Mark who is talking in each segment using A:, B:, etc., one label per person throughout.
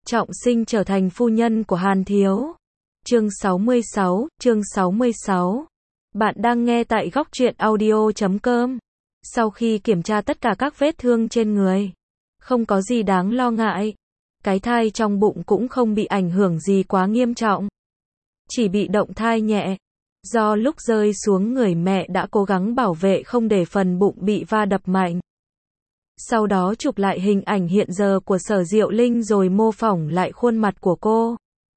A: Trọng sinh trở thành phu nhân của Hàn Thiếu. Chương 66. Bạn đang nghe tại góc truyện audio.com. Sau khi kiểm tra tất cả các vết thương trên người, không có gì đáng lo ngại. Cái thai trong bụng cũng không bị ảnh hưởng gì quá nghiêm trọng. Chỉ bị động thai nhẹ. Do lúc rơi xuống người mẹ đã cố gắng bảo vệ không để phần bụng bị va đập mạnh. Sau đó chụp lại hình ảnh hiện giờ của Sở Diệu Linh rồi mô phỏng lại khuôn mặt của cô.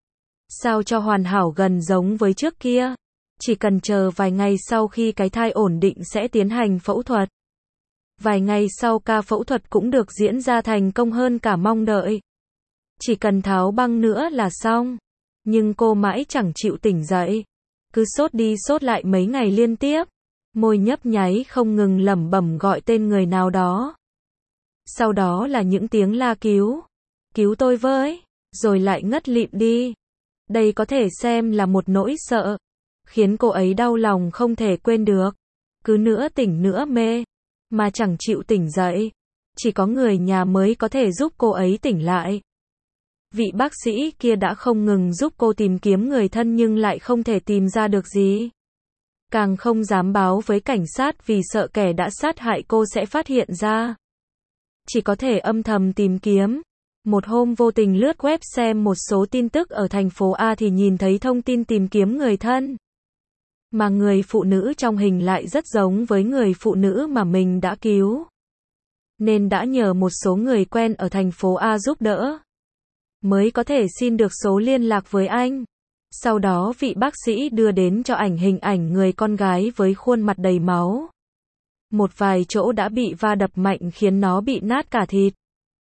A: Sao cho hoàn hảo gần giống với trước kia. Chỉ cần chờ vài ngày sau khi cái thai ổn định sẽ tiến hành phẫu thuật. Vài ngày sau ca phẫu thuật cũng được diễn ra thành công hơn cả mong đợi. Chỉ cần tháo băng nữa là xong. Nhưng cô mãi chẳng chịu tỉnh dậy. Cứ sốt đi sốt lại mấy ngày liên tiếp. Môi nhấp nháy không ngừng lẩm bẩm gọi tên người nào đó. Sau đó là những tiếng la cứu. Cứu tôi với. Rồi lại ngất lịm đi. Đây có thể xem là một nỗi sợ. Khiến cô ấy đau lòng không thể quên được. Cứ nửa tỉnh nửa mê. Mà chẳng chịu tỉnh dậy. Chỉ có người nhà mới có thể giúp cô ấy tỉnh lại. Vị bác sĩ kia đã không ngừng giúp cô tìm kiếm người thân nhưng lại không thể tìm ra được gì. Càng không dám báo với cảnh sát vì sợ kẻ đã sát hại cô sẽ phát hiện ra. Chỉ có thể âm thầm tìm kiếm. Một hôm vô tình lướt web xem một số tin tức ở thành phố A thì nhìn thấy thông tin tìm kiếm người thân. Mà người phụ nữ trong hình lại rất giống với người phụ nữ mà mình đã cứu. Nên đã nhờ một số người quen ở thành phố A giúp đỡ. Mới có thể xin được số liên lạc với anh. Sau đó vị bác sĩ đưa đến cho hình ảnh người con gái với khuôn mặt đầy máu. Một vài chỗ đã bị va đập mạnh khiến nó bị nát cả thịt.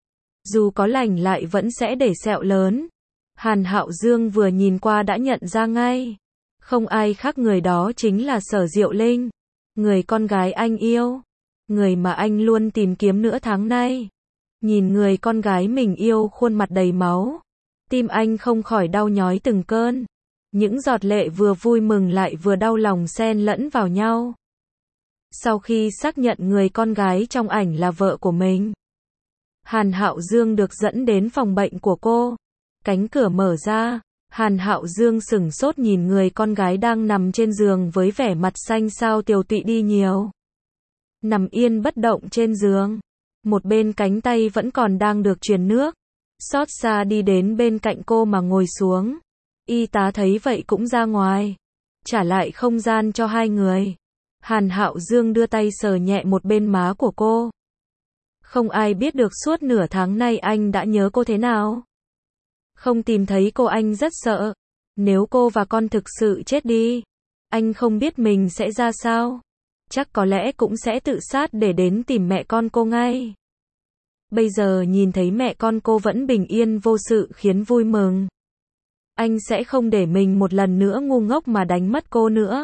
A: Dù có lành lại vẫn sẽ để sẹo lớn. Hàn Hạo Dương vừa nhìn qua đã nhận ra ngay. Không ai khác người đó chính là Sở Diệu Linh. Người con gái anh yêu. Người mà anh luôn tìm kiếm nửa tháng nay. Nhìn người con gái mình yêu khuôn mặt đầy máu. Tim anh không khỏi đau nhói từng cơn. Những giọt lệ vừa vui mừng lại vừa đau lòng xen lẫn vào nhau. Sau khi xác nhận người con gái trong ảnh là vợ của mình, Hàn Hạo Dương được dẫn đến phòng bệnh của cô. Cánh cửa mở ra, Hàn Hạo Dương sửng sốt nhìn người con gái đang nằm trên giường với vẻ mặt xanh xao tiều tụy đi nhiều. Nằm yên bất động trên giường. Một bên cánh tay vẫn còn đang được truyền nước. Xót xa đi đến bên cạnh cô mà ngồi xuống. Y tá thấy vậy cũng ra ngoài. Trả lại không gian cho hai người. Hàn Hạo Dương đưa tay sờ nhẹ một bên má của cô. Không ai biết được suốt nửa tháng nay anh đã nhớ cô thế nào. Không tìm thấy cô anh rất sợ. Nếu cô và con thực sự chết đi, anh không biết mình sẽ ra sao. Chắc có lẽ cũng sẽ tự sát để đến tìm mẹ con cô ngay. Bây giờ nhìn thấy mẹ con cô vẫn bình yên vô sự khiến vui mừng. Anh sẽ không để mình một lần nữa ngu ngốc mà đánh mất cô nữa.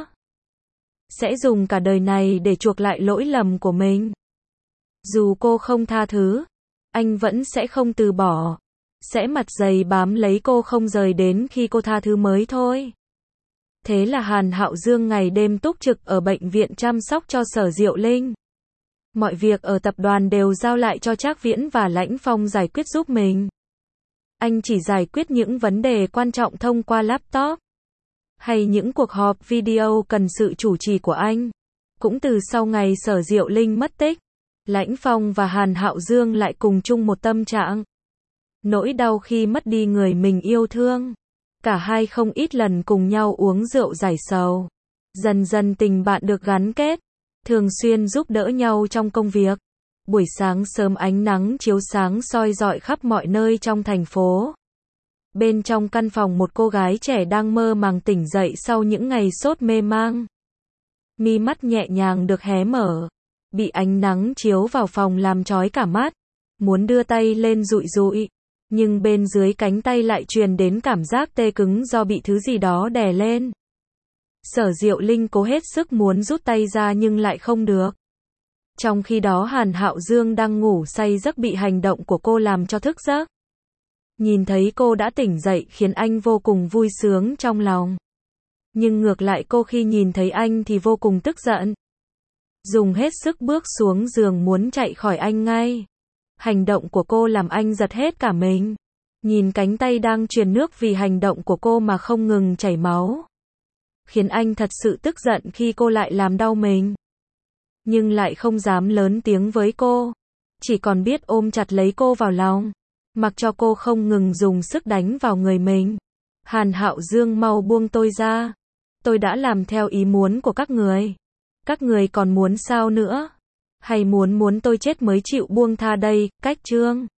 A: Sẽ dùng cả đời này để chuộc lại lỗi lầm của mình. Dù cô không tha thứ, anh vẫn sẽ không từ bỏ. Sẽ mặt dày bám lấy cô không rời đến khi cô tha thứ mới thôi. Thế là Hàn Hạo Dương ngày đêm túc trực ở bệnh viện chăm sóc cho Sở Diệu Linh. Mọi việc ở tập đoàn đều giao lại cho Trác Viễn và Lãnh Phong giải quyết giúp mình. Anh chỉ giải quyết những vấn đề quan trọng thông qua laptop. Hay những cuộc họp video cần sự chủ trì của anh. Cũng từ sau ngày Sở Diệu Linh mất tích, Lãnh Phong và Hàn Hạo Dương lại cùng chung một tâm trạng. Nỗi đau khi mất đi người mình yêu thương. Cả hai không ít lần cùng nhau uống rượu giải sầu. Dần dần tình bạn được gắn kết. Thường xuyên giúp đỡ nhau trong công việc. Buổi sáng sớm ánh nắng chiếu sáng soi rọi khắp mọi nơi trong thành phố. Bên trong căn phòng một cô gái trẻ đang mơ màng tỉnh dậy sau những ngày sốt mê mang. Mi mắt nhẹ nhàng được hé mở. Bị ánh nắng chiếu vào phòng làm chói cả mắt. Muốn đưa tay lên dụi dụi. Nhưng bên dưới cánh tay lại truyền đến cảm giác tê cứng do bị thứ gì đó đè lên. Sở Diệu Linh cố hết sức muốn rút tay ra nhưng lại không được. Trong khi đó Hàn Hạo Dương đang ngủ say giấc bị hành động của cô làm cho thức giấc. Nhìn thấy cô đã tỉnh dậy khiến anh vô cùng vui sướng trong lòng. Nhưng ngược lại cô khi nhìn thấy anh thì vô cùng tức giận. Dùng hết sức bước xuống giường muốn chạy khỏi anh ngay. Hành động của cô làm anh giật hết cả mình. Nhìn cánh tay đang truyền nước vì hành động của cô mà không ngừng chảy máu. Khiến anh thật sự tức giận khi cô lại làm đau mình. Nhưng lại không dám lớn tiếng với cô. Chỉ còn biết ôm chặt lấy cô vào lòng. Mặc cho cô không ngừng dùng sức đánh vào người mình. Hàn Hạo Dương, mau buông tôi ra. Tôi đã làm theo ý muốn của các người. Các người còn muốn sao nữa? Hay muốn tôi chết mới chịu buông tha đây, Cách Trương?